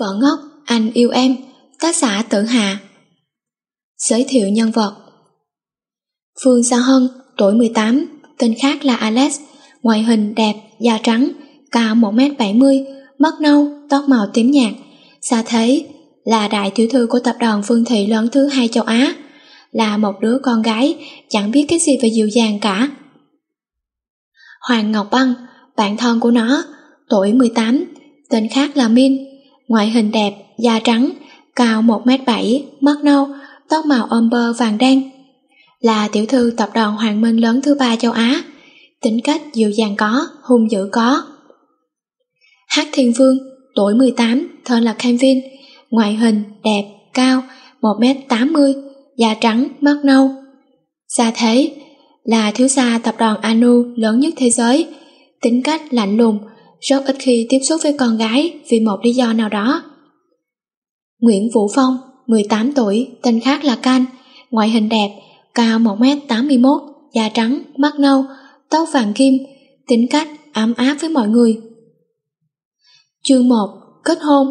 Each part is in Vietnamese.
Vợ ngốc, anh yêu em, tác giả Tử Hạ. Giới thiệu nhân vật. Phương Sa Hân, tuổi 18, tên khác là Alex, ngoại hình đẹp, da trắng, cao 1m70, mắt nâu, tóc màu tím nhạt, xa thế, là đại tiểu thư của tập đoàn Phương Thị lớn thứ 2 châu Á, là một đứa con gái chẳng biết cái gì về dịu dàng cả. Hoàng Ngọc Băng, bạn thân của nó, tuổi 18, tên khác là Min, ngoại hình đẹp, da trắng, cao 1m7, mắt nâu, tóc màu amber vàng đen, là tiểu thư tập đoàn Hoàng Minh lớn thứ 3 châu Á, tính cách dịu dàng có, hung dữ có. Hắc Thiên Vương, tuổi 18, tên là Kevin, ngoại hình đẹp, cao, 1m80, da trắng, mắt nâu, xa thế, là thiếu gia tập đoàn Anu lớn nhất thế giới, tính cách lạnh lùng, rất ít khi tiếp xúc với con gái vì một lý do nào đó. Nguyễn Vũ Phong, 18 tuổi, tên khác là Can, ngoại hình đẹp, cao 1m81, da trắng, mắt nâu, tóc vàng kim, tính cách ấm áp với mọi người. Chương 1. Kết hôn.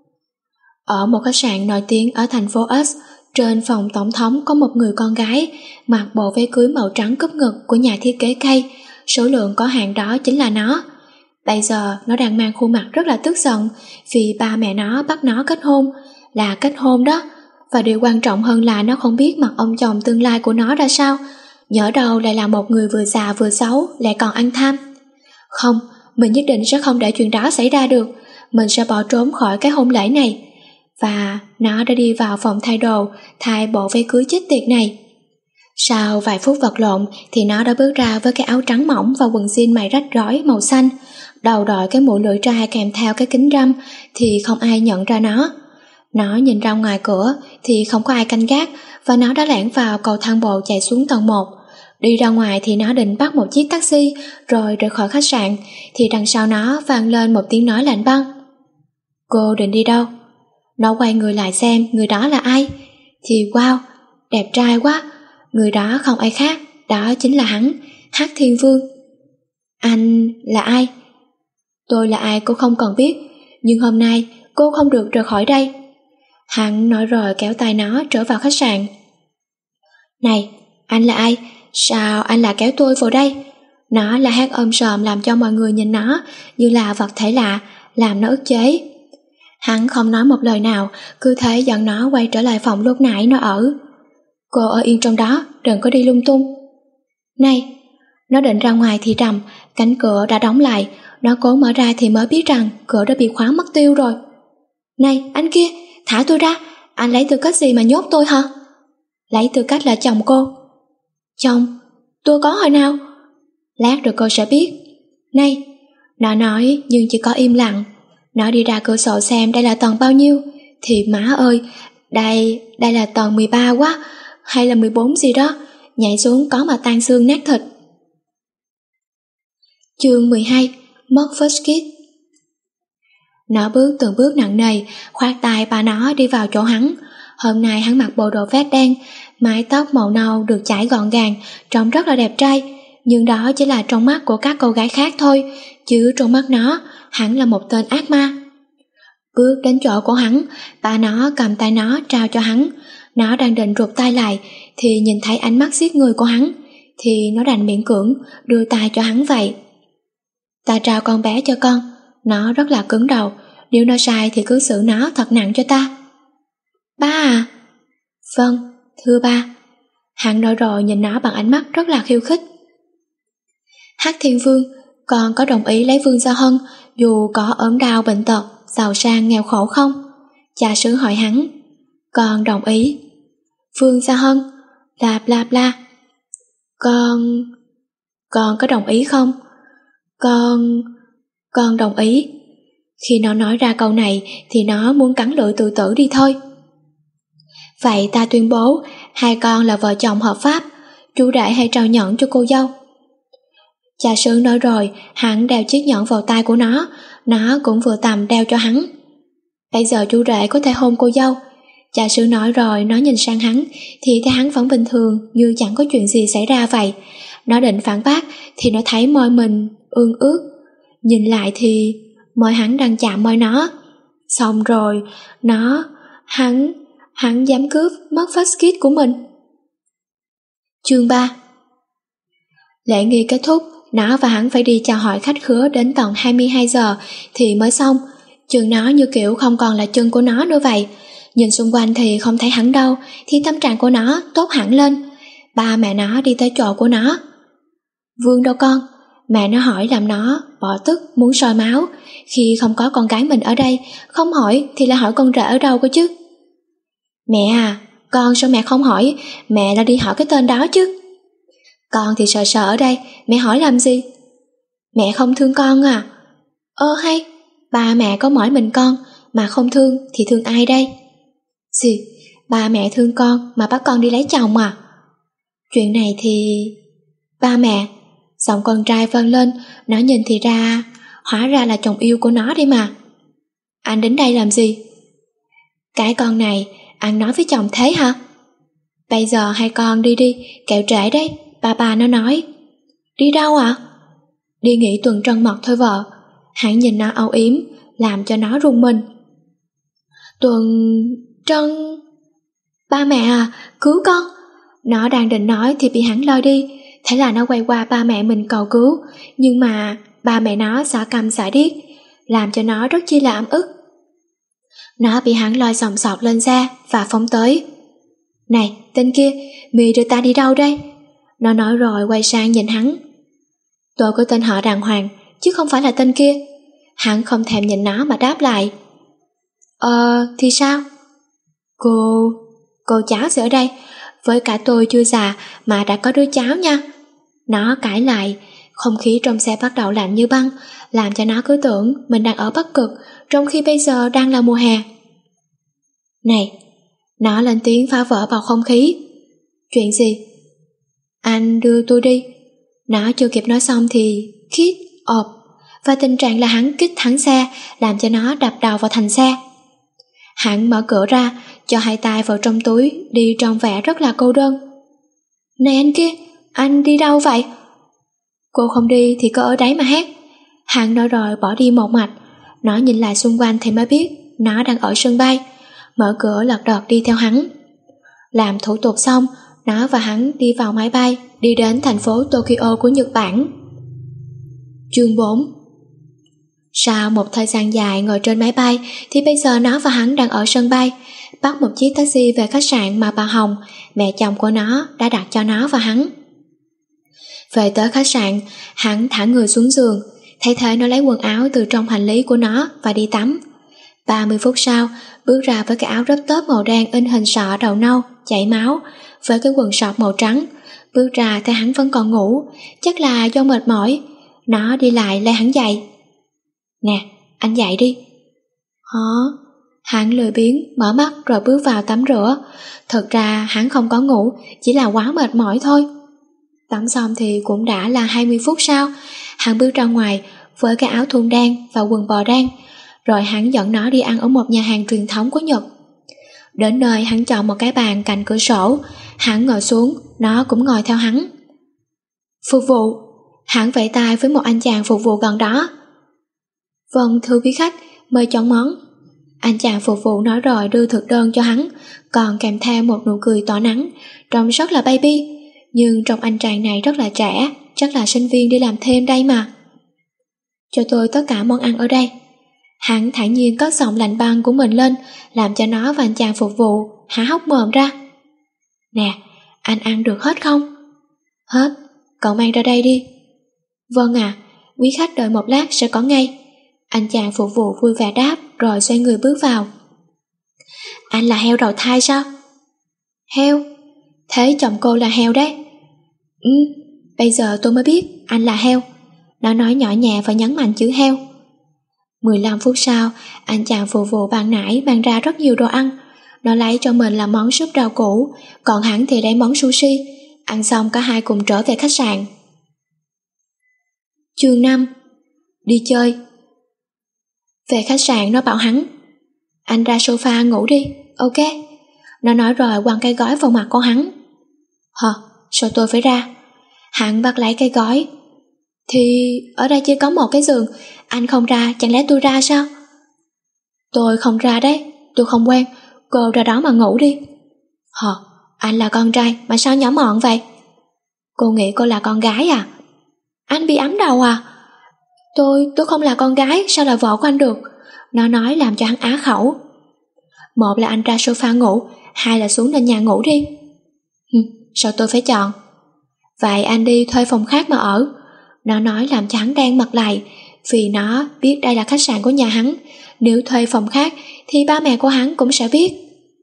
Ở một khách sạn nổi tiếng ở thành phố X, trên phòng tổng thống có một người con gái mặc bộ váy cưới màu trắng cúp ngực của nhà thiết kế cây, số lượng có hạn đó chính là nó. Bây giờ nó đang mang khuôn mặt rất là tức giận vì ba mẹ nó bắt nó kết hôn, là kết hôn đó, và điều quan trọng hơn là nó không biết mặt ông chồng tương lai của nó ra sao, nhỡ đâu lại là một người vừa già vừa xấu lại còn ăn tham. Không, mình nhất định sẽ không để chuyện đó xảy ra được, mình sẽ bỏ trốn khỏi cái hôn lễ này. Và nó đã đi vào phòng thay đồ, thay bộ váy cưới chết tiệt này. Sau vài phút vật lộn thì nó đã bước ra với cái áo trắng mỏng và quần jean mày rách rối màu xanh, đầu đội cái mũ lưỡi trai kèm theo cái kính râm thì không ai nhận ra nó. Nó nhìn ra ngoài cửa thì không có ai canh gác và nó đã lẻn vào cầu thang bộ chạy xuống tầng 1. Đi ra ngoài thì nó định bắt một chiếc taxi rồi rời khỏi khách sạn thì đằng sau nó vang lên một tiếng nói lạnh băng. Cô định đi đâu? Nó quay người lại xem người đó là ai thì wow, đẹp trai quá. Người đó không ai khác, đó chính là hắn, Hắc Thiên Vương. Anh là ai? Tôi là ai cô không cần biết, nhưng hôm nay cô không được rời khỏi đây. Hắn nói rồi kéo tay nó trở vào khách sạn. Này, anh là ai? Sao anh lại kéo tôi vào đây? Nó là hát ôm sòm làm cho mọi người nhìn nó như là vật thể lạ, làm nó ức chế. Hắn không nói một lời nào, cứ thế dẫn nó quay trở lại phòng lúc nãy nó ở. Cô ở yên trong đó, đừng có đi lung tung. Này, nó định ra ngoài thì rầm, cánh cửa đã đóng lại, nó cố mở ra thì mới biết rằng cửa đã bị khóa mất tiêu rồi. Này, anh kia, thả tôi ra, anh lấy tư cách gì mà nhốt tôi hả? Lấy tư cách là chồng cô. Chồng? Tôi có hồi nào? Lát rồi cô sẽ biết. Này, nó nói nhưng chỉ có im lặng. Nó đi ra cửa sổ xem đây là tầng bao nhiêu, thì má ơi, đây là tầng 13 quá, hay là 14 gì đó, nhảy xuống có mà tan xương nát thịt. Chương 12. Mất first kiss. Nó bước từng bước nặng nề, khoác tay ba nó đi vào chỗ hắn. Hôm nay hắn mặc bộ đồ vest đen, mái tóc màu nâu được chải gọn gàng, trông rất là đẹp trai, nhưng đó chỉ là trong mắt của các cô gái khác thôi, chứ trong mắt nó, hắn là một tên ác ma. Bước đến chỗ của hắn, ba nó cầm tay nó trao cho hắn. Nó đang định rụt tay lại thì nhìn thấy ánh mắt giết người của hắn, thì nó đành miễn cưỡng đưa tay cho hắn vậy. Ta trao con bé cho con, nó rất là cứng đầu, nếu nó sai thì cứ xử nó thật nặng cho ta. Ba à? Vâng, thưa ba. Hắn nói rồi nhìn nó bằng ánh mắt rất là khiêu khích. Hắc Thiên Vương, con có đồng ý lấy Phương Sa Hân dù có ốm đau bệnh tật, giàu sang nghèo khổ không? Cha xứ hỏi hắn. Con đồng ý. Phương Sa Hân, bla bla bla. Con có đồng ý không? Con đồng ý. Khi nó nói ra câu này thì nó muốn cắn lưỡi tự tử đi thôi. Vậy ta tuyên bố hai con là vợ chồng hợp pháp, chú rể hãy trao nhẫn cho cô dâu. Cha xứ nói rồi, hắn đeo chiếc nhẫn vào tay của nó cũng vừa tầm đeo cho hắn. Bây giờ chú rể có thể hôn cô dâu. Cha xứ nói rồi, nó nhìn sang hắn thì thấy hắn vẫn bình thường như chẳng có chuyện gì xảy ra vậy. Nó định phản bác thì nó thấy môi mình ương ướt. Nhìn lại thì môi hắn đang chạm môi nó. Xong rồi, hắn dám cướp mất first kit của mình. Chương 3. Lễ nghi kết thúc, nó và hắn phải đi chào hỏi khách khứa đến tận 22 giờ thì mới xong. Chân nó như kiểu không còn là chân của nó nữa vậy. Nhìn xung quanh thì không thấy hắn đâu, thì tâm trạng của nó tốt hẳn lên. Ba mẹ nó đi tới chỗ của nó. Vương đâu con? Mẹ nó hỏi làm nó bỏ tức muốn sôi máu. Khi không có con gái mình ở đây, không hỏi thì là hỏi con rể ở đâu cơ chứ. Mẹ à, con sao mẹ không hỏi, mẹ là đi hỏi cái tên đó chứ. Con thì sợ ở đây, mẹ hỏi làm gì? Mẹ không thương con à? Hay, ba mẹ có mỗi mình con, mà không thương thì thương ai đây? Gì, ba mẹ thương con mà bắt con đi lấy chồng à? Chuyện này thì... Ba mẹ, giọng con trai vang lên, nó nhìn thì ra, hóa ra là chồng yêu của nó đi mà. Anh đến đây làm gì? Cái con này, anh nói với chồng thế hả? Bây giờ hai con đi đi, kẹo trễ đấy, ba nó nói. Đi đâu ạ? Đi nghỉ tuần trăng mật thôi vợ. Hắn nhìn nó âu yếm, làm cho nó rùng mình. Tuần trăng... Ba mẹ à, cứu con. Nó đang định nói thì bị hắn lôi đi. Thế là nó quay qua ba mẹ mình cầu cứu, nhưng mà ba mẹ nó xả cằm xả điếc, làm cho nó rất chi là ấm ức. Nó bị hắn lôi sòng sọc lên xe và phóng tới. Này, tên kia, mày đưa ta đi đâu đây? Nó nói rồi quay sang nhìn hắn. Tôi có tên họ đàng hoàng, chứ không phải là tên kia. Hắn không thèm nhìn nó mà đáp lại. Thì sao? Cô cháu gì ở đây? Với cả tôi chưa già mà đã có đứa cháu nha. Nó cãi lại, không khí trong xe bắt đầu lạnh như băng, làm cho nó cứ tưởng mình đang ở Bắc Cực, trong khi bây giờ đang là mùa hè. Này, nó lên tiếng phá vỡ bầu không khí. Chuyện gì? Anh đưa tôi đi. Nó chưa kịp nói xong thì khít, ộp, và tình trạng là hắn kích thắng xe, làm cho nó đập đầu vào thành xe. Hắn mở cửa ra, cho hai tay vào trong túi, đi trong vẻ rất là cô đơn. Này anh kia, anh đi đâu vậy? Cô không đi thì cứ ở đấy mà hét. Hắn nói rồi bỏ đi một mạch. Nó nhìn lại xung quanh thì mới biết nó đang ở sân bay. Mở cửa lật đật đi theo hắn. Làm thủ tục xong, nó và hắn đi vào máy bay, đi đến thành phố Tokyo của Nhật Bản. Chương 4. Sau một thời gian dài ngồi trên máy bay thì bây giờ nó và hắn đang ở sân bay, bắt một chiếc taxi về khách sạn mà bà Hồng, mẹ chồng của nó, đã đặt cho nó và hắn. Về tới khách sạn, hắn thả người xuống giường, thay thế nó lấy quần áo từ trong hành lý của nó và đi tắm. 30 phút sau, bước ra với cái áo rớp tớp màu đen in hình sọ đầu nâu, chảy máu, với cái quần sọt màu trắng. Bước ra thấy hắn vẫn còn ngủ, chắc là do mệt mỏi. Nó đi lại lay hắn dậy. Nè, anh dậy đi. Hả? Hắn lười biếng, mở mắt rồi bước vào tắm rửa. Thật ra hắn không có ngủ, chỉ là quá mệt mỏi thôi. Tắm xong thì cũng đã là 20 phút sau. Hắn bước ra ngoài với cái áo thun đen và quần bò đen, rồi hắn dẫn nó đi ăn ở một nhà hàng truyền thống của Nhật. Đến nơi hắn chọn một cái bàn cạnh cửa sổ. Hắn ngồi xuống, nó cũng ngồi theo hắn. Phục vụ. Hắn vẫy tay với một anh chàng phục vụ gần đó. Vâng thưa quý khách, mời chọn món. Anh chàng phục vụ nói rồi đưa thực đơn cho hắn, còn kèm theo một nụ cười tỏa nắng, trông rất là baby. Nhưng trong anh chàng này rất là trẻ, chắc là sinh viên đi làm thêm đây mà. Cho tôi tất cả món ăn ở đây. Hắn thản nhiên cất giọng lạnh băng của mình lên, làm cho nó và anh chàng phục vụ há hốc mồm ra. Nè, anh ăn được hết không? Hết, cậu mang ra đây đi. Vâng ạ, quý khách đợi một lát sẽ có ngay. Anh chàng phục vụ vui vẻ đáp rồi xoay người bước vào. Anh là heo đầu thai sao? Heo? Thế chồng cô là heo đấy. Bây giờ tôi mới biết anh là heo. Nó nói nhỏ nhẹ và nhấn mạnh chữ heo. 15 phút sau, anh chàng phục vụ ban nãy mang ra rất nhiều đồ ăn. Nó lấy cho mình là món súp rau củ, còn hắn thì lấy món sushi. Ăn xong cả hai cùng trở về khách sạn. Chương 5. Đi chơi. Về khách sạn nó bảo hắn, anh ra sofa ngủ đi, ok. Nó nói rồi quăng cái gói vào mặt của hắn. Hả, sao tôi phải ra? Hắn bắt lấy cái gói. Thì ở đây chỉ có một cái giường, anh không ra chẳng lẽ tôi ra sao? Tôi không ra đấy, tôi không quen, cô ra đó mà ngủ đi. Anh là con trai mà sao nhỏ mọn vậy? Cô nghĩ cô là con gái à? Anh bị ấm đầu à? Tôi không là con gái, sao là vợ của anh được? Nó nói làm cho hắn á khẩu. Một là anh ra sofa ngủ, hai là xuống nền nhà ngủ đi. Sao tôi phải chọn? Vậy anh đi thuê phòng khác mà ở. Nó nói làm cho hắn đen mặt lại, vì nó biết đây là khách sạn của nhà hắn. Nếu thuê phòng khác thì ba mẹ của hắn cũng sẽ biết.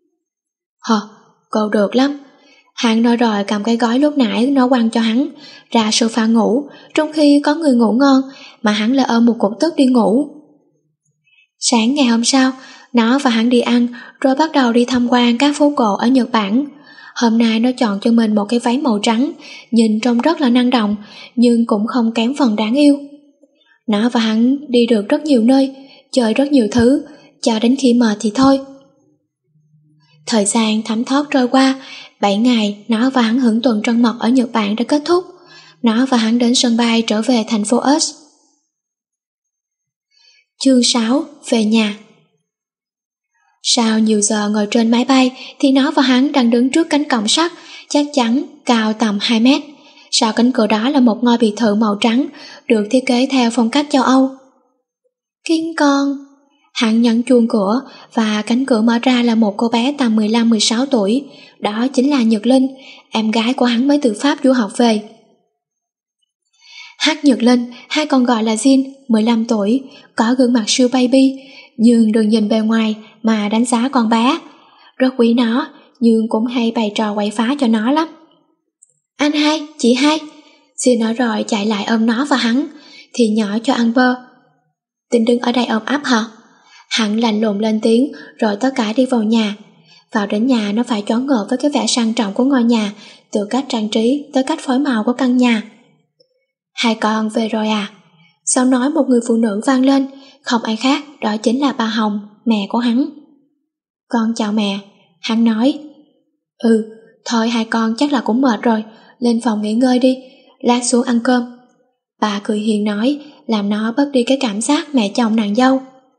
Cô được lắm. Hắn nói rồi cầm cái gói lúc nãy nó quăng cho hắn, ra sofa ngủ, trong khi có người ngủ ngon mà hắn lại ôm một cục tức đi ngủ. Sáng ngày hôm sau, nó và hắn đi ăn rồi bắt đầu đi tham quan các phố cổ ở Nhật Bản. Hôm nay nó chọn cho mình một cái váy màu trắng, nhìn trông rất là năng động nhưng cũng không kém phần đáng yêu. Nó và hắn đi được rất nhiều nơi, chơi rất nhiều thứ, cho đến khi mệt thì thôi. Thời gian thấm thoát trôi qua, 7 ngày nó và hắn hưởng tuần trăng mật ở Nhật Bản đã kết thúc. Nó và hắn đến sân bay trở về thành phố S. Chương 6. Về nhà. Sau nhiều giờ ngồi trên máy bay thì nó và hắn đang đứng trước cánh cổng sắt, chắc chắn cao tầm 2 mét. Sau cánh cửa đó là một ngôi biệt thự màu trắng, được thiết kế theo phong cách châu Âu. Kiên con. Hắn nhấn chuông cửa và cánh cửa mở ra là một cô bé tầm 15-16 tuổi. Đó chính là Nhật Linh, em gái của hắn mới từ Pháp du học về. Hắc Nhật Linh, hay còn gọi là Jin, 15 tuổi, có gương mặt siêu baby, nhưng đừng nhìn bề ngoài mà đánh giá con bé. Rất quý nó, nhưng cũng hay bày trò quậy phá cho nó lắm. Anh hai, chị hai. Jin nói rồi chạy lại ôm nó và hắn, thì nhỏ cho ăn bơ. Tính đứng ở đây ôm ấp hả? Hắn lạnh lùng lên tiếng rồi tất cả đi vào nhà. Vào đến nhà nó phải choáng ngợp với cái vẻ sang trọng của ngôi nhà, từ cách trang trí tới cách phối màu của căn nhà. Hai con về rồi à? Sau nói một người phụ nữ vang lên, không ai khác đó chính là bà Hồng, mẹ của hắn. Con chào mẹ, hắn nói. Thôi hai con chắc là cũng mệt rồi, lên phòng nghỉ ngơi đi, lát xuống ăn cơm. Bà cười hiền nói, làm nó bớt đi cái cảm giác mẹ chồng nàng dâu.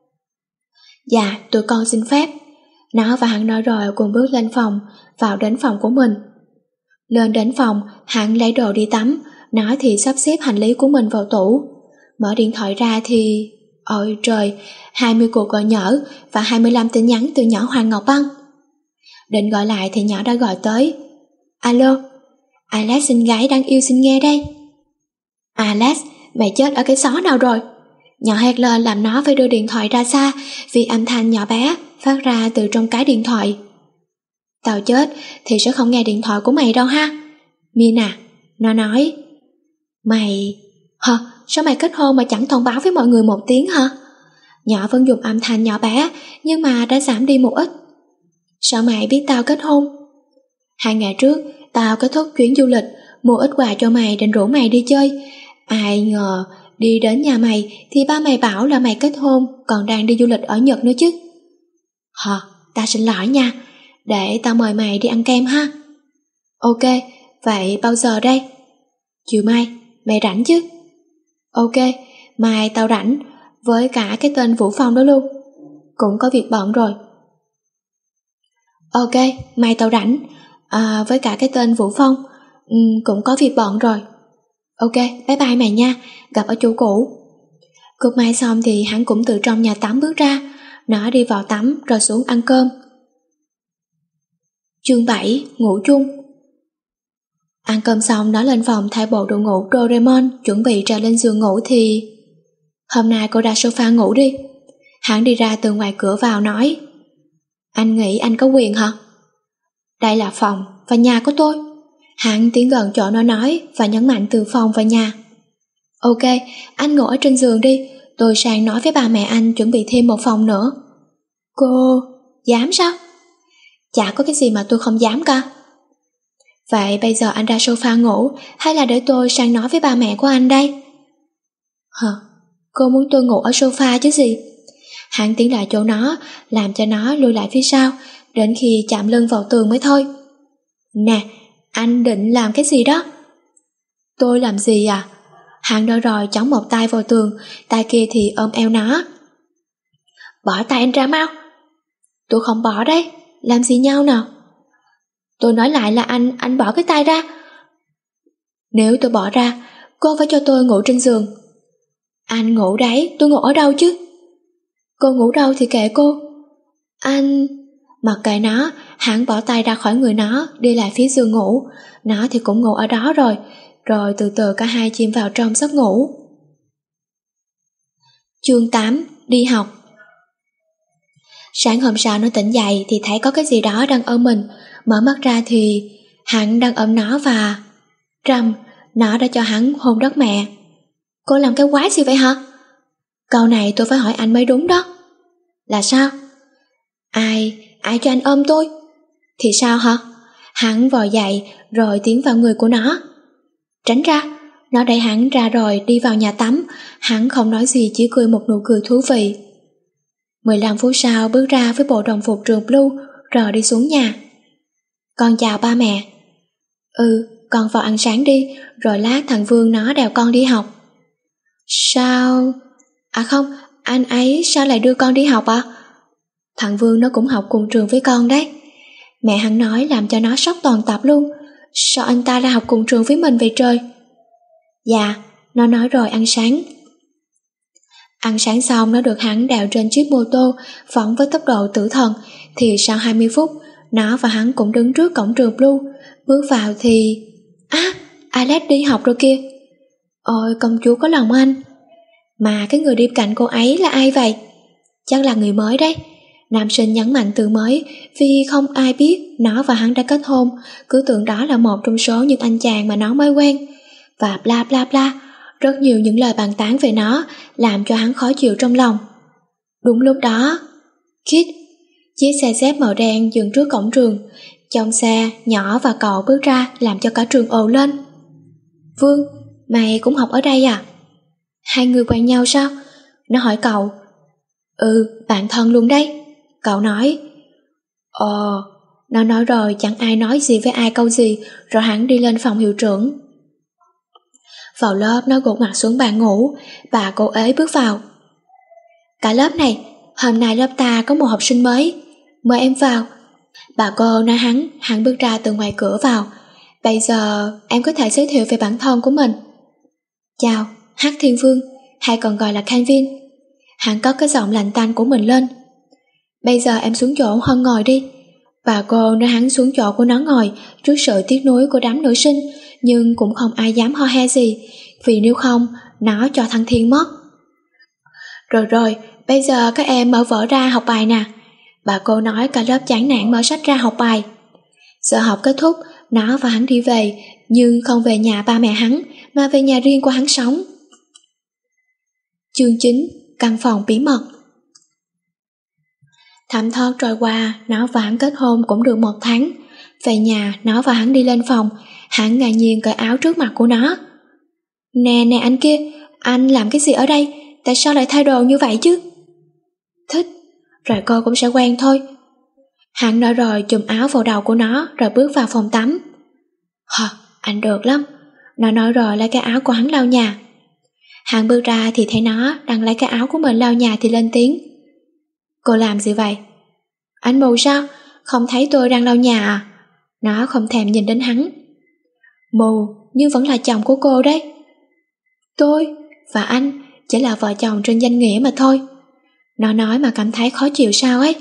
Dạ, tụi con xin phép. Nó và hắn nói rồi cùng bước lên phòng, vào đến phòng của mình. Lên đến phòng, hắn lấy đồ đi tắm, nó thì sắp xếp hành lý của mình vào tủ. Mở điện thoại ra thì... Ôi trời, 20 cuộc gọi nhỡ và 25 tin nhắn từ nhỏ Hoàng Ngọc Băng. Định gọi lại thì nhỏ đã gọi tới. Alo, Alex xinh gái đang yêu xin nghe đây. Alex, mày chết ở cái xó nào rồi? Nhỏ hét lên làm nó phải đưa điện thoại ra xa vì âm thanh nhỏ bé phát ra từ trong cái điện thoại. Tao chết thì sẽ không nghe điện thoại của mày đâu ha. Min à, nó nói. Mày... sao mày kết hôn mà chẳng thông báo với mọi người một tiếng hả? Nhỏ vẫn dùng âm thanh nhỏ bé nhưng mà đã giảm đi một ít. Sao mày biết tao kết hôn? 2 ngày trước tao kết thúc chuyến du lịch, mua ít quà cho mày định rủ mày đi chơi. Ai ngờ đi đến nhà mày thì ba mày bảo là mày kết hôn còn đang đi du lịch ở Nhật nữa chứ. Ta xin lỗi nha, để tao mời mày đi ăn kem ha. Ok, vậy bao giờ đây? Chiều mai, mày rảnh chứ? Ok, mai tao rảnh, với cả cái tên Vũ Phong đó luôn. Cũng có việc bận rồi. Ok, mai tao rảnh, với cả cái tên Vũ Phong, cũng có việc bận rồi. Ok, bye bye mày nha, gặp ở chỗ cũ. Cúp mai xong thì hắn cũng từ trong nhà tắm bước ra, nó đi vào tắm rồi xuống ăn cơm. Chương 7. Ngủ chung. Ăn cơm xong nó lên phòng thay bộ đồ ngủ Doraemon, chuẩn bị trèo lên giường ngủ thì... Hôm nay cô ra sofa ngủ đi. Hắn đi ra từ ngoài cửa vào nói. Anh nghĩ anh có quyền hả? Đây là phòng và nhà của tôi. Hắn tiến gần chỗ nó nói và nhấn mạnh từ phòng và nhà. Ok, anh ngủ ở trên giường đi, tôi sang nói với ba mẹ anh chuẩn bị thêm một phòng nữa. Cô... dám sao? Chả có cái gì mà tôi không dám cả. Vậy bây giờ anh ra sofa ngủ hay là để tôi sang nói với ba mẹ của anh đây? Cô muốn tôi ngủ ở sofa chứ gì? Hắn tiến lại chỗ nó, làm cho nó lùi lại phía sau, đến khi chạm lưng vào tường mới thôi. Nè, anh định làm cái gì đó? Tôi làm gì à? Hắn nói rồi chống một tay vào tường, tay kia thì ôm eo nó. Bỏ tay anh ra mau. Tôi không bỏ đấy, làm gì nhau nào? Tôi nói lại là anh bỏ cái tay ra. Nếu tôi bỏ ra, cô phải cho tôi ngủ trên giường. Anh ngủ đấy, tôi ngủ ở đâu chứ? Cô ngủ đâu thì kệ cô. Anh... Mặc kệ nó, hắn bỏ tay ra khỏi người nó, đi lại phía giường ngủ. Nó thì cũng ngủ ở đó rồi. Rồi từ từ cả hai chìm vào trong giấc ngủ. Chương 8. Đi học. Sáng hôm sau nó tỉnh dậy thì thấy có cái gì đó đang ôm mình. Mở mắt ra thì hắn đang ôm nó và... Trầm, nó đã cho hắn hôn đất mẹ. Cô làm cái quái gì vậy hả? Câu này tôi phải hỏi anh mới đúng đó. Là sao? Ai cho anh ôm tôi? Thì sao hả? Hắn vò dậy rồi tiến vào người của nó. Tránh ra. Nó đẩy hắn ra rồi đi vào nhà tắm. Hắn không nói gì, chỉ cười một nụ cười thú vị. 15 phút sau bước ra với bộ đồng phục trường blue rồi đi xuống nhà. Con chào ba mẹ. Con vào ăn sáng đi, rồi lát thằng Vương nó đèo con đi học. Sao? À không, anh ấy sao lại đưa con đi học à? Thằng Vương nó cũng học cùng trường với con đấy. Mẹ hắn nói làm cho nó sốc toàn tập luôn. Sao anh ta ra học cùng trường với mình vậy trời? Dạ, nó nói rồi ăn sáng. Ăn sáng xong nó được hắn đèo trên chiếc mô tô phóng với tốc độ tử thần. Thì sau 20 phút nó và hắn cũng đứng trước cổng trường Blue. Bước vào thì... Alex đi học rồi kia. Ôi công chúa có lòng anh. Mà cái người đi cạnh cô ấy là ai vậy? Chắc là người mới đấy. Nam sinh nhấn mạnh từ mới vì không ai biết nó và hắn đã kết hôn, cứ tưởng đó là một trong số những anh chàng mà nó mới quen. Và bla bla bla, rất nhiều những lời bàn tán về nó làm cho hắn khó chịu trong lòng. Đúng lúc đó, Kit, chiếc xe dép màu đen dừng trước cổng trường. Trong xe, Nhỏ và cậu bước ra làm cho cả trường ồ lên. Vương, mày cũng học ở đây à? Hai người quen nhau sao? Nó hỏi cậu. Bạn thân luôn đấy, cậu nói. Nó nói rồi chẳng ai nói gì với ai câu gì, rồi hắn đi lên phòng hiệu trưởng. Vào lớp nó gục mặt xuống bàn ngủ. Bà cô ế bước vào. Cả lớp này, hôm nay lớp ta có một học sinh mới, mời em vào. Bà cô nói hắn bước ra từ ngoài cửa vào. Bây giờ em có thể giới thiệu về bản thân của mình. Chào, Hắc Thiên Vương, hay còn gọi là Calvin. Hắn cất cái giọng lạnh tanh của mình lên. Bây giờ em xuống chỗ Hân ngồi đi. Bà cô nói hắn xuống chỗ của nó ngồi trước sự tiếc nuối của đám nữ sinh, nhưng cũng không ai dám ho he gì, vì nếu không, nó cho thăng thiên mất. Rồi, bây giờ các em mở vở ra học bài nè. Bà cô nói cả lớp chán nản mở sách ra học bài. Giờ học kết thúc, nó và hắn đi về, nhưng không về nhà ba mẹ hắn, mà về nhà riêng của hắn sống. Chương 9. Căn phòng bí mật. Thảm thót trôi qua, nó và hắn kết hôn cũng được 1 tháng. Về nhà, nó và hắn đi lên phòng, hắn ngạc nhiên cởi áo trước mặt của nó. Nè anh kia, anh làm cái gì ở đây? Tại sao lại thay đồ như vậy chứ? Thích, rồi cô cũng sẽ quen thôi. Hắn nói rồi chùm áo vào đầu của nó rồi bước vào phòng tắm. Anh được lắm. Nó nói rồi lấy cái áo của hắn lau nhà. Hắn bước ra thì thấy nó đang lấy cái áo của mình lau nhà thì lên tiếng. Cô làm gì vậy? Anh mù sao? Không thấy tôi đang lau nhà à? Nó không thèm nhìn đến hắn. Mù, nhưng vẫn là chồng của cô đấy. Tôi và anh chỉ là vợ chồng trên danh nghĩa mà thôi. Nó nói mà cảm thấy khó chịu sao ấy.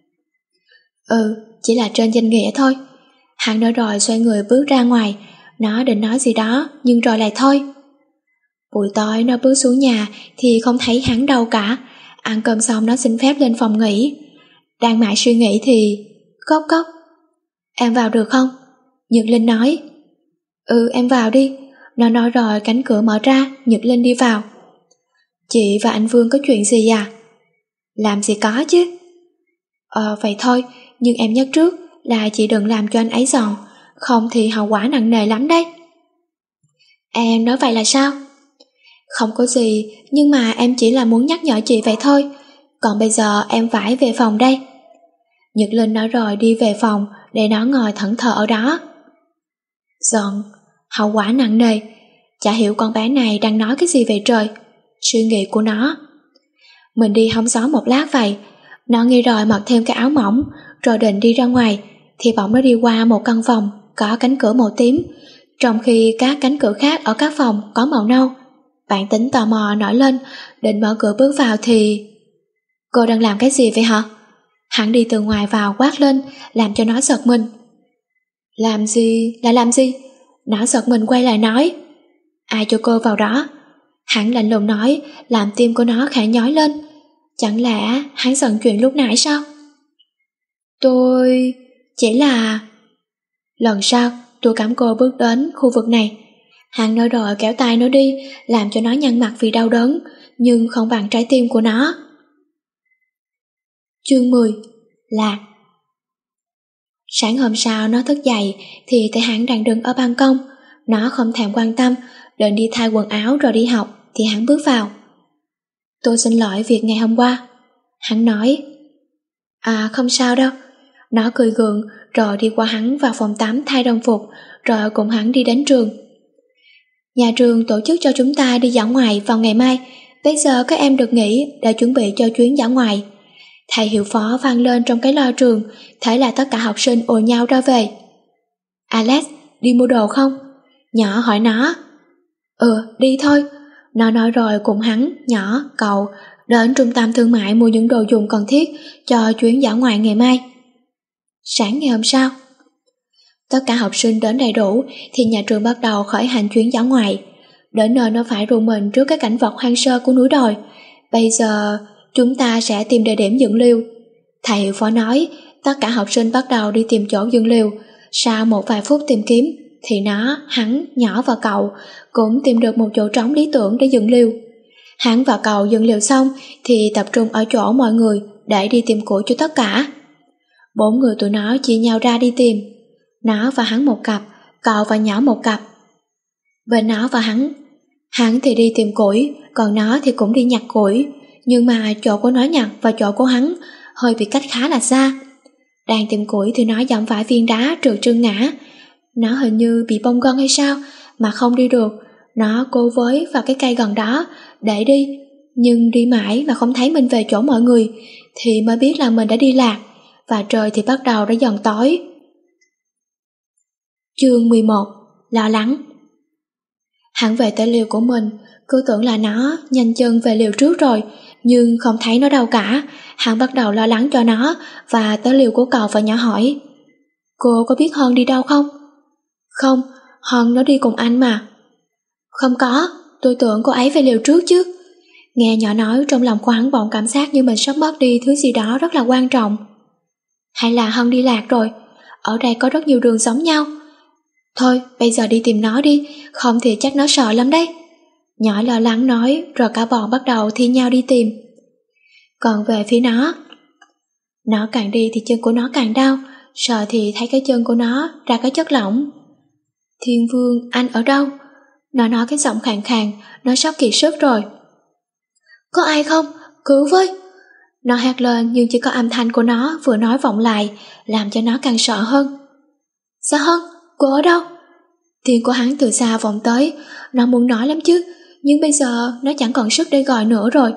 Chỉ là trên danh nghĩa thôi. Hắn nói rồi xoay người bước ra ngoài. Nó định nói gì đó nhưng rồi lại thôi. Buổi tối nó bước xuống nhà thì không thấy hắn đâu cả. Ăn cơm xong nó xin phép lên phòng nghỉ. Đang mãi suy nghĩ thì... Cốc cốc. Em vào được không? Nhật Linh nói. Em vào đi. Nó nói rồi cánh cửa mở ra, Nhật Linh đi vào. Chị và anh Vương có chuyện gì à? Làm gì có chứ. Vậy thôi, nhưng em nhắc trước là chị đừng làm cho anh ấy giận, không thì hậu quả nặng nề lắm đấy. Em nói vậy là sao? Không có gì, nhưng mà em chỉ là muốn nhắc nhở chị vậy thôi. Còn bây giờ em phải về phòng đây. Nhật Linh nói rồi đi về phòng để nó ngồi thẫn thờ ở đó. Giận, hậu quả nặng nề. Chả hiểu con bé này đang nói cái gì vậy trời. Suy nghĩ của nó. Mình đi hóng gió một lát vậy. Nó nghĩ rồi mặc thêm cái áo mỏng, rồi định đi ra ngoài, thì bỗng nó đi qua một căn phòng có cánh cửa màu tím, trong khi các cánh cửa khác ở các phòng có màu nâu. Bản tính tò mò nổi lên, định mở cửa bước vào thì... Cô đang làm cái gì vậy hả? Hắn đi từ ngoài vào quát lên, làm cho nó giật mình. Làm gì? Là làm gì? Nó giật mình quay lại nói. Ai cho cô vào đó? Hắn lạnh lùng nói, làm tim của nó khẽ nhói lên. Chẳng lẽ hắn giận chuyện lúc nãy sao? Tôi... chỉ là... Lần sau tôi cấm cô bước đến khu vực này. Hắn nói rồi kéo tay nó đi, làm cho nó nhăn mặt vì đau đớn, nhưng không bằng trái tim của nó. Chương 10. Lạc. Sáng hôm sau nó thức dậy thì thấy hắn đang đứng ở ban công. Nó không thèm quan tâm, định đi thay quần áo rồi đi học thì hắn bước vào. Tôi xin lỗi việc ngày hôm qua. Hắn nói. À không sao đâu. Nó cười gượng rồi đi qua hắn vào phòng tắm thay đồng phục, rồi cùng hắn đi đến trường. Nhà trường tổ chức cho chúng ta đi dã ngoại vào ngày mai. Bây giờ các em được nghỉ để chuẩn bị cho chuyến dã ngoại. Thầy hiệu phó vang lên trong cái loa trường, thế là tất cả học sinh ồ nhau ra về. Alex, đi mua đồ không? Nhỏ hỏi nó. Đi thôi. Nó nói rồi cùng hắn, nhỏ, cậu đến trung tâm thương mại mua những đồ dùng cần thiết cho chuyến dã ngoại ngày mai. Sáng ngày hôm sau, tất cả học sinh đến đầy đủ thì nhà trường bắt đầu khởi hành chuyến dã ngoại. Đến nơi nó phải rùng mình trước cái cảnh vật hoang sơ của núi đồi. Bây giờ chúng ta sẽ tìm địa điểm dựng lều. Thầy hiệu phó nói. Tất cả học sinh bắt đầu đi tìm chỗ dựng lều. Sau một vài phút tìm kiếm thì nó, hắn, nhỏ và cậu cũng tìm được một chỗ trống lý tưởng để dựng lều. Hắn và cậu dựng lều xong thì tập trung ở chỗ mọi người để đi tìm củi cho tất cả. 4 người tụi nó chia nhau ra đi tìm. Nó và hắn một cặp, cậu và nhỏ một cặp. Bên nó và hắn thì đi tìm củi, còn nó thì cũng đi nhặt củi. Nhưng mà chỗ của nó nhặt và chỗ của hắn hơi bị cách khá là xa. Đang tìm củi thì nó dẫm phải viên đá trượt chân ngã. Nó hình như bị bong gân hay sao mà không đi được. Nó cố với vào cái cây gần đó để đi, nhưng đi mãi mà không thấy mình về chỗ mọi người thì mới biết là mình đã đi lạc, và trời thì bắt đầu đã dần tối. Chương 11. Lo lắng. Hắn về tới liều của mình, cứ tưởng là nó nhanh chân về liều trước rồi, nhưng không thấy nó đâu cả. Hắn bắt đầu lo lắng cho nó và tới liều của cậu và nhỏ hỏi. Cô có biết Hân đi đâu không? Không, Hân nó đi cùng anh mà. Không có, tôi tưởng cô ấy về liều trước chứ. Nghe nhỏ nói trong lòng của hắn bỗng cảm giác như mình sắp mất đi thứ gì đó rất là quan trọng. Hay là Hân đi lạc rồi? Ở đây có rất nhiều đường giống nhau. Thôi, bây giờ đi tìm nó đi, không thì chắc nó sợ lắm đấy. Nhỏ lo lắng nói, rồi cả bọn bắt đầu thi nhau đi tìm. Còn về phía nó càng đi thì chân của nó càng đau, sợ thì thấy cái chân của nó ra cái chất lỏng. Thiên Vương, anh ở đâu? Nó nói cái giọng khàn khàn, nó sắp kiệt sức rồi. Có ai không? Cứu với! Nó hét lên nhưng chỉ có âm thanh của nó vừa nói vọng lại, làm cho nó càng sợ hơn. Sao Hân? Cô ở đâu? Tiếng của hắn từ xa vọng tới, nó muốn nói lắm chứ, nhưng bây giờ nó chẳng còn sức để gọi nữa rồi.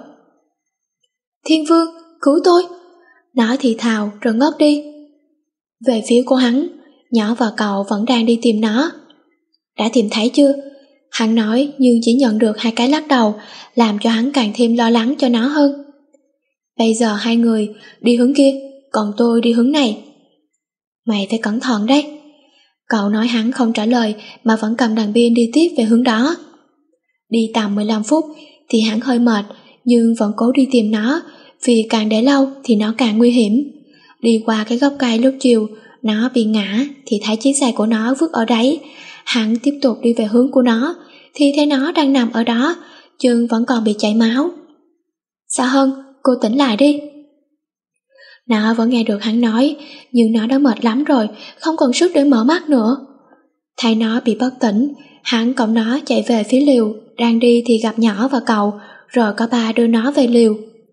Thiên Vương, cứu tôi! Nó thì thào rồi ngất đi. Về phía của hắn, nhỏ và cậu vẫn đang đi tìm nó. Đã tìm thấy chưa? Hắn nói nhưng chỉ nhận được 2 cái lắc đầu, làm cho hắn càng thêm lo lắng cho nó hơn. Bây giờ 2 người đi hướng kia, còn tôi đi hướng này. Mày phải cẩn thận đấy. Cậu nói. Hắn không trả lời mà vẫn cầm đàn pin đi tiếp về hướng đó. Đi tầm 15 phút thì hắn hơi mệt, nhưng vẫn cố đi tìm nó, vì càng để lâu thì nó càng nguy hiểm. Đi qua cái gốc cây lúc chiều, nó bị ngã thì thấy chiếc giày của nó vứt ở đấy. Hắn tiếp tục đi về hướng của nó thì thấy nó đang nằm ở đó, chân vẫn còn bị chảy máu. Sao Hân, cô tỉnh lại đi. Nó vẫn nghe được hắn nói, nhưng nó đã mệt lắm rồi, không còn sức để mở mắt nữa. Thấy nó bị bất tỉnh, hắn cộng nó chạy về phía liều. Đang đi thì gặp nhỏ và cậu, rồi có ba đưa nó về liều.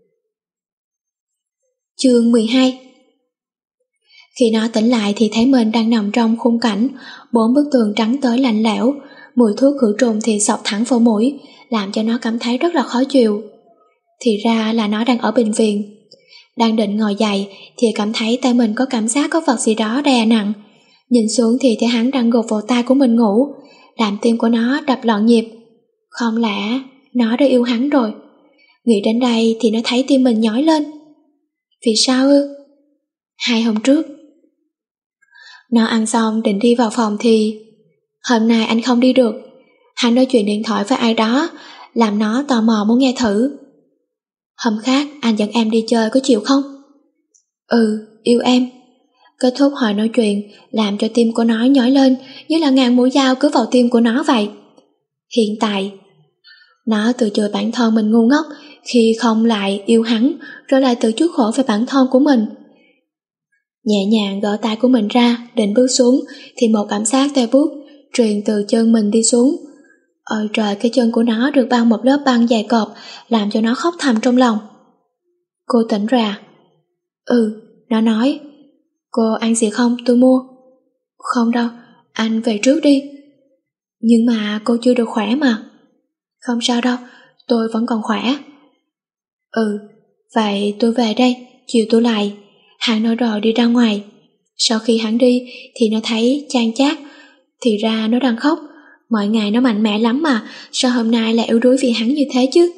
Chương 12. Khi nó tỉnh lại thì thấy mình đang nằm trong khung cảnh 4 bức tường trắng tới lạnh lẽo, mùi thuốc khử trùng thì xộc thẳng vào mũi, làm cho nó cảm thấy rất là khó chịu. Thì ra là nó đang ở bệnh viện. Đang định ngồi dậy thì cảm thấy tay mình có cảm giác có vật gì đó đè nặng. Nhìn xuống thì thấy hắn đang gục vào tay của mình ngủ, làm tim của nó đập loạn nhịp. Không lẽ nó đã yêu hắn rồi? Nghĩ đến đây thì nó thấy tim mình nhói lên. Vì sao ư? 2 hôm trước. Nó ăn xong định đi vào phòng thì hôm nay anh không đi được. Hắn nói chuyện điện thoại với ai đó, làm nó tò mò muốn nghe thử. Hôm khác anh dẫn em đi chơi có chịu không? Ừ, yêu em. Kết thúc hồi nói chuyện làm cho tim của nó nhói lên như là ngàn mũi dao cứ vào tim của nó vậy. Hiện tại nó tự chửi bản thân mình ngu ngốc khi không lại yêu hắn, rồi lại tự chuốc khổ về bản thân của mình. Nhẹ nhàng gỡ tay của mình ra định bước xuống thì một cảm giác tê buốt truyền từ chân mình đi xuống. Ôi trời, cái chân của nó được bao một lớp băng dày cộp làm cho nó khóc thầm trong lòng. Cô tỉnh rồi à? Ừ, nó nói. Cô ăn gì không, tôi mua. Không đâu, anh về trước đi. Nhưng mà cô chưa được khỏe mà. Không sao đâu, tôi vẫn còn khỏe. Ừ, vậy tôi về đây, chiều tôi lại. Hắn nói rồi đi ra ngoài. Sau khi hắn đi thì nó thấy chan chát. Thì ra nó đang khóc. Mọi ngày nó mạnh mẽ lắm mà, sao hôm nay lại yếu đuối vì hắn như thế chứ?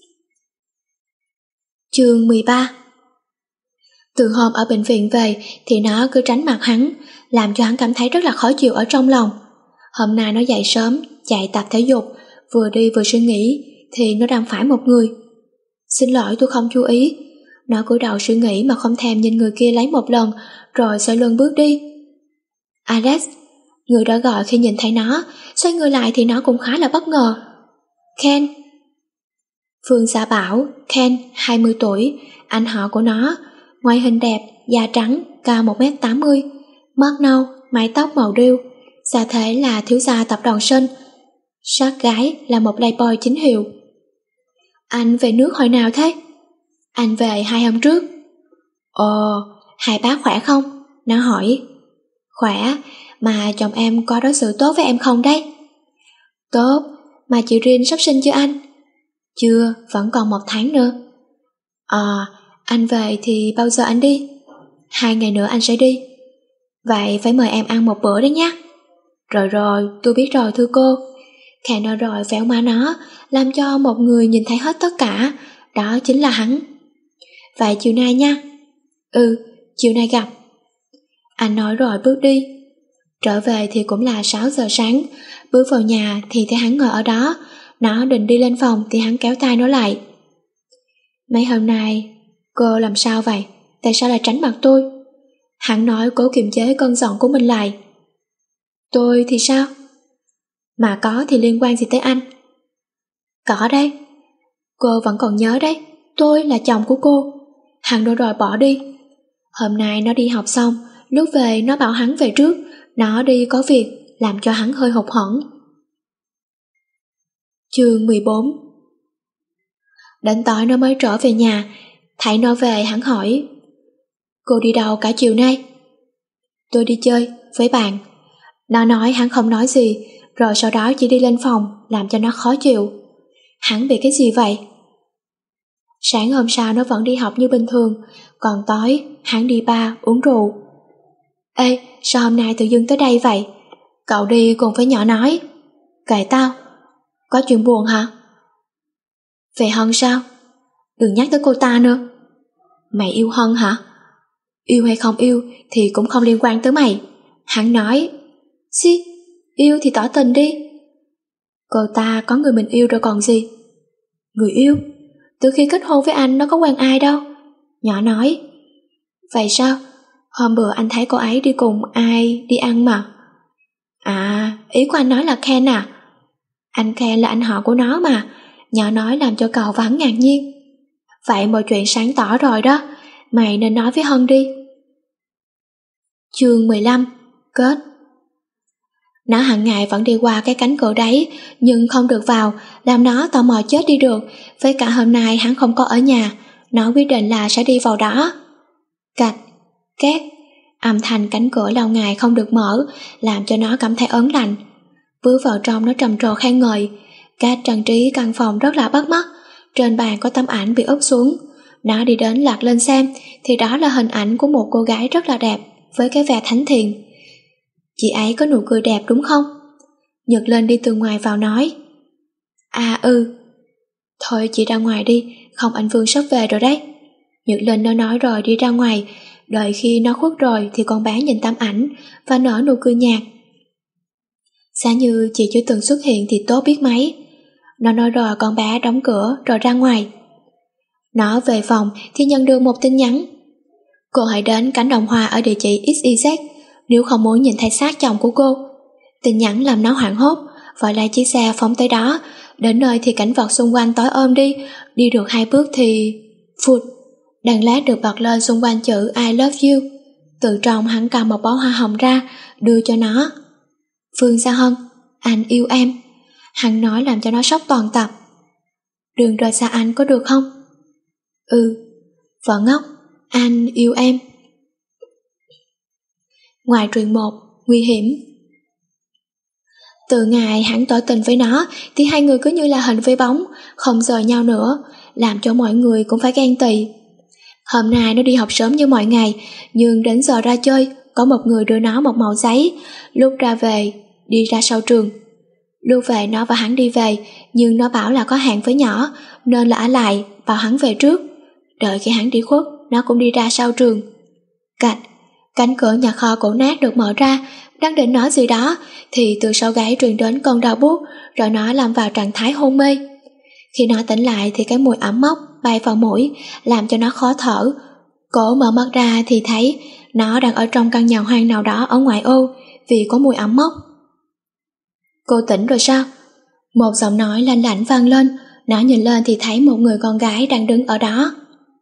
Chương 13. Từ hôm ở bệnh viện về thì nó cứ tránh mặt hắn, làm cho hắn cảm thấy rất là khó chịu ở trong lòng. Hôm nay nó dậy sớm, chạy tập thể dục, vừa đi vừa suy nghĩ thì nó đâm phải một người. Xin lỗi, tôi không chú ý. Nó cúi đầu suy nghĩ mà không thèm nhìn người kia lấy một lần, rồi xoay lưng bước đi. Alex, người đã gọi khi nhìn thấy nó, xoay người lại thì nó cũng khá là bất ngờ. Ken. Phương xã bảo, Ken, 20 tuổi, anh họ của nó, ngoại hình đẹp, da trắng, cao 1m80, mắt nâu, mái tóc màu điêu, gia thế là thiếu gia tập đoàn Sinh, sát gái là một playboy chính hiệu. Anh về nước hồi nào thế? Anh về 2 hôm trước. Ồ, hai bác khỏe không? Nó hỏi. Khỏe, mà chồng em có đối xử tốt với em không đấy? Tốt, mà chị Rin sắp sinh chưa anh? Chưa, vẫn còn 1 tháng nữa. Anh về thì bao giờ anh đi? 2 ngày nữa anh sẽ đi. Vậy phải mời em ăn một bữa đấy nhé. Rồi rồi, tôi biết rồi thưa cô. Khẽ nói rồi véo má nó, làm cho một người nhìn thấy hết tất cả, đó chính là hắn. Vậy chiều nay nha. Ừ, chiều nay gặp. Anh nói rồi bước đi. Trở về thì cũng là 6 giờ sáng, bước vào nhà thì thấy hắn ngồi ở đó. Nó định đi lên phòng thì hắn kéo tay nó lại. Mấy hôm nay cô làm sao vậy? Tại sao lại tránh mặt tôi? Hắn nói cố kiềm chế cơn giận của mình lại. Tôi thì sao? Mà có thì liên quan gì tới anh? Có đấy. Cô vẫn còn nhớ đấy, tôi là chồng của cô. Hắn nói rồi bỏ đi. Hôm nay nó đi học xong, lúc về nó bảo hắn về trước, nó đi có việc, làm cho hắn hơi hụt hẫng. Chương 14. Đến tối nó mới trở về nhà, thấy nó về hắn hỏi. Cô đi đâu cả chiều nay? Tôi đi chơi, với bạn. Nó nói hắn không nói gì, rồi sau đó chỉ đi lên phòng, làm cho nó khó chịu. Hắn bị cái gì vậy? Sáng hôm sau nó vẫn đi học như bình thường, còn tối hắn đi bar uống rượu. Ê, sao hôm nay tự dưng tới đây vậy? Cậu đi cùng với nhỏ nói. Kệ tao. Có chuyện buồn hả? Về Hân sao? Đừng nhắc tới cô ta nữa. Mày yêu Hân hả? Yêu hay không yêu thì cũng không liên quan tới mày. Hắn nói. Xí, yêu thì tỏ tình đi. Cô ta có người mình yêu rồi còn gì. Người yêu? Từ khi kết hôn với anh nó có quen ai đâu. Nhỏ nói. Vậy sao? Hôm bữa anh thấy cô ấy đi cùng ai đi ăn mà. À, ý của anh nói là Ken à? Anh Ken là anh họ của nó mà. Nhỏ nói làm cho cậu và hắn ngạc nhiên. Vậy mọi chuyện sáng tỏ rồi đó. Mày nên nói với Hân đi. Chương 15. Kết. Nó hàng ngày vẫn đi qua cái cánh cửa đấy, nhưng không được vào, làm nó tò mò chết đi được. Với cả hôm nay hắn không có ở nhà, nó quyết định là sẽ đi vào đó. Cạch, két, âm thanh cánh cửa lâu ngày không được mở, làm cho nó cảm thấy ớn lạnh. Bước vào trong nó trầm trồ khen ngợi. Cách trang trí căn phòng rất là bắt mắt. Trên bàn có tấm ảnh bị úp xuống. Nó đi đến lật lên xem thì đó là hình ảnh của một cô gái rất là đẹp với cái vẻ thánh thiện. Chị ấy có nụ cười đẹp đúng không? Nhật Linh đi từ ngoài vào nói. À thôi chị ra ngoài đi, không anh Vương sắp về rồi đấy. Nhật Linh nó nói rồi đi ra ngoài, đợi khi nó khuất rồi thì con bé nhìn tấm ảnh và nở nụ cười nhạt. Giá như chị chưa từng xuất hiện thì tốt biết mấy. Nó nói rồi con bé đóng cửa rồi ra ngoài. Nó về phòng thì nhận được một tin nhắn. Cô hãy đến cánh đồng hoa ở địa chỉ XYZ nếu không muốn nhìn thấy xác chồng của cô. Tin nhắn làm nó hoảng hốt, vội lấy chiếc xe phóng tới đó. Đến nơi thì cảnh vật xung quanh tối ôm đi được 2 bước thì... phụt, đèn led được bật lên xung quanh chữ I love you. Từ trong hắn cầm một bó hoa hồng ra, đưa cho nó. Phương Gia Hân, anh yêu em. Hắn nói làm cho nó sốc toàn tập. Đừng rời xa anh có được không? Vợ ngốc, anh yêu em. Ngoài truyện 1, nguy hiểm. Từ ngày hắn tỏ tình với nó thì hai người cứ như là hình với bóng, không rời nhau nữa, làm cho mọi người cũng phải ghen tị. Hôm nay nó đi học sớm như mọi ngày, nhưng đến giờ ra chơi, có một người đưa nó một mẩu giấy, lúc ra về, đi ra sau trường. Lúc về nó và hắn đi về, nhưng nó bảo là có hẹn với nhỏ, nên là ở lại, bảo hắn về trước. Đợi khi hắn đi khuất, nó cũng đi ra sau trường. Cạch, cánh cửa nhà kho cổ nát được mở ra, đang định nói gì đó, thì từ sau gáy truyền đến cơn đau buốt, rồi nó lâm vào trạng thái hôn mê. Khi nó tỉnh lại thì cái mùi ẩm mốc bay vào mũi, làm cho nó khó thở. Cổ mở mắt ra thì thấy nó đang ở trong căn nhà hoang nào đó ở ngoại ô, vì có mùi ẩm mốc. Cô tỉnh rồi sao? Một giọng nói lanh lảnh vang lên, nó nhìn lên thì thấy một người con gái đang đứng ở đó.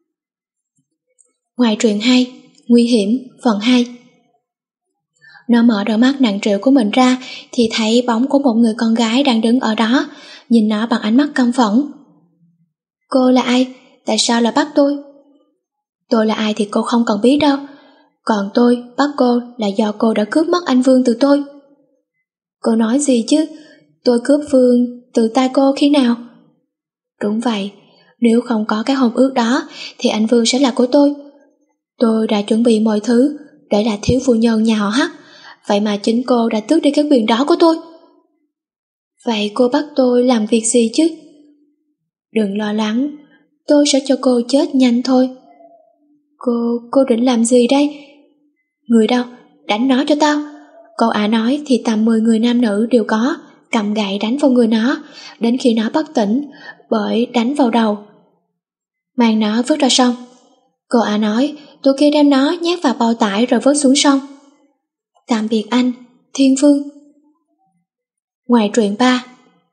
Ngoài truyện 2, nguy hiểm, phần 2. Nó mở đôi mắt nặng trĩu của mình ra thì thấy bóng của một người con gái đang đứng ở đó, nhìn nó bằng ánh mắt căm phẫn. Cô là ai? Tại sao lại bắt tôi? Tôi là ai thì cô không cần biết đâu. Còn tôi bắt cô là do cô đã cướp mất anh Vương từ tôi. Cô nói gì chứ? Tôi cướp Vương từ tay cô khi nào? Đúng vậy, nếu không có cái hôn ước đó thì anh Vương sẽ là của tôi. Tôi đã chuẩn bị mọi thứ để là thiếu phu nhân nhà họ Hắc, vậy mà chính cô đã tước đi cái quyền đó của tôi. Vậy cô bắt tôi làm việc gì chứ? Đừng lo lắng, tôi sẽ cho cô chết nhanh thôi. Cô định làm gì đây? Người đâu? Đánh nó cho tao. Cậu ả nói thì tầm 10 người nam nữ đều có, cầm gậy đánh vào người nó, đến khi nó bất tỉnh, bởi đánh vào đầu. Mang nó vứt ra sông. Cô ả nói, tụi kia đem nó nhét vào bao tải rồi vứt xuống sông. Tạm biệt anh, Thiên Vương. Ngoài truyện 3.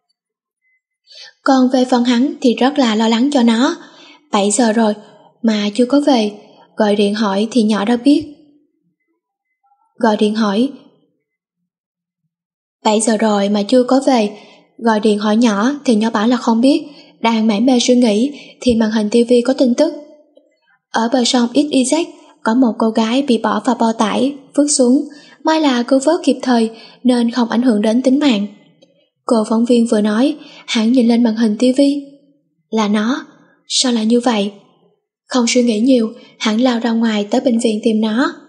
Còn về phần hắn thì rất là lo lắng cho nó. 7 giờ rồi mà chưa có về, gọi điện hỏi thì nhỏ đã biết. Gọi điện hỏi 7 giờ rồi mà chưa có về, gọi điện hỏi nhỏ thì nhỏ bảo là không biết, đang mải mê suy nghĩ thì màn hình tivi có tin tức. Ở bờ sông XYZ có một cô gái bị bỏ vào bao tải, vứt xuống, may là cứu vớt kịp thời nên không ảnh hưởng đến tính mạng. Cô phóng viên vừa nói, hắn nhìn lên màn hình tivi. Là nó, sao lại như vậy? Không suy nghĩ nhiều, hắn lao ra ngoài tới bệnh viện tìm nó.